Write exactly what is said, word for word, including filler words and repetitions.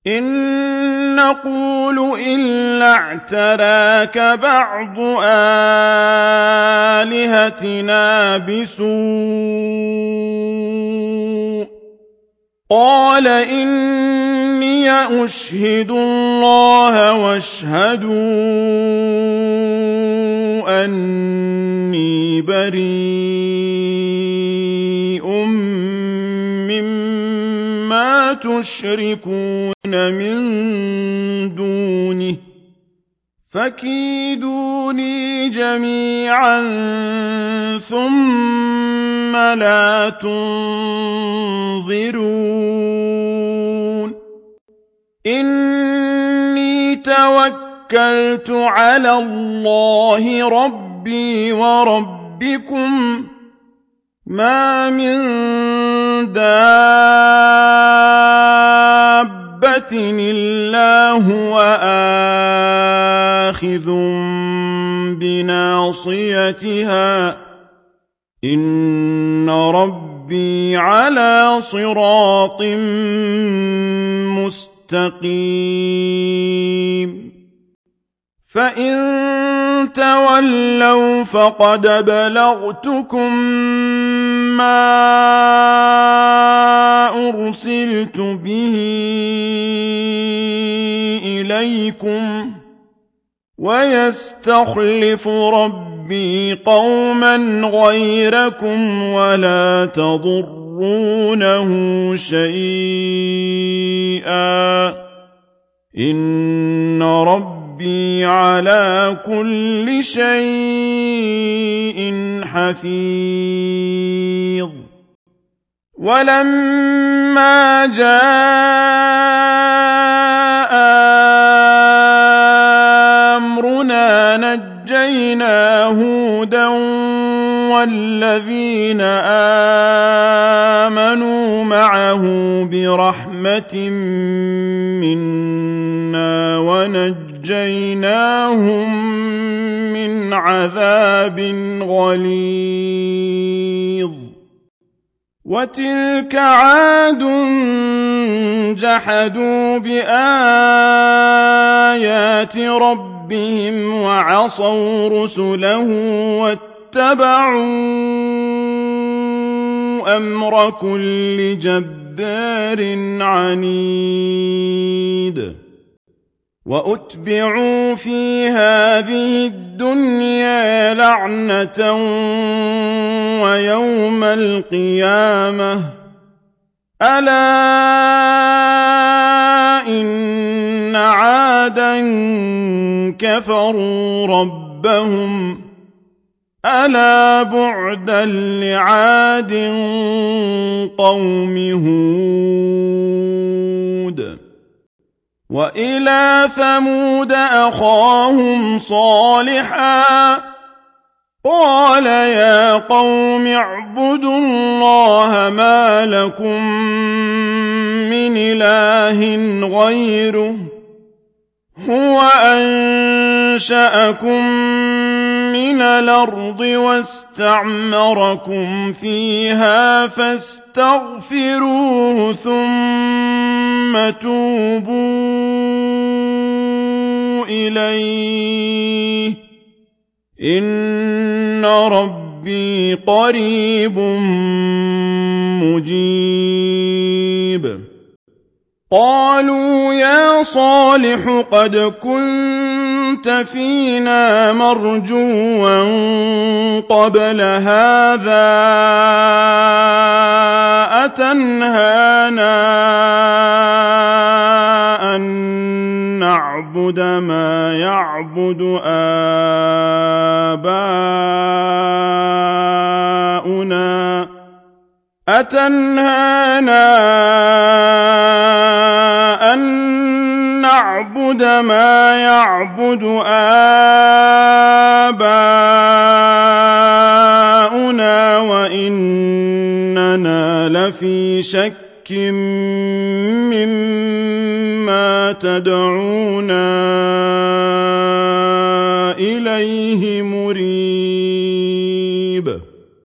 إن نقول إلا اعتراك بعض آلهتنا بسوء قال إني أشهد الله واشهدوا أني بريء مما تشركون من دونه فكيدوني جميعا ثم لا تنظرون إني توكلت على الله ربي وربكم ما من دابة إلا هو آخذ بناصيتها إن ربي على صراط مستقيم فإن تولوا فقد بلغتكم ما أرسلت به إليكم ويستخلف ربي قوما غيركم ولا تضرونه شيئا إن ربي على كل شيء حفيظ ولما جاء أمرنا نجينا هودا والذين آمنوا معه برحمة منا ونجيناهم من عذاب غليظ وتلك عاد جحدوا بآيات ربهم وعصوا رسله واتبعوا أمر كل جبار عنيد وأتبعوا في هذه الدنيا لعنة ويوم القيامة ألا إن عادا كفروا ربهم ألا بعدا لعاد قوم هود وإلى ثمود أخاهم صالحا قال يا قوم اعبدوا الله ما لكم من إله غيره هو أنشأكم من الأرض واستعمركم فيها فاستغفروه ثم توبوا إليه إن ربي قريب مجيب قالوا يا صالح قد كنت فينا مرجوا قبل هذا أتنهانا أن نعبد ما يعبد آباؤنا أتنهانا أن نعبد ما يعبد آباؤنا وإننا لفي شك مما تدعونا إليه مريب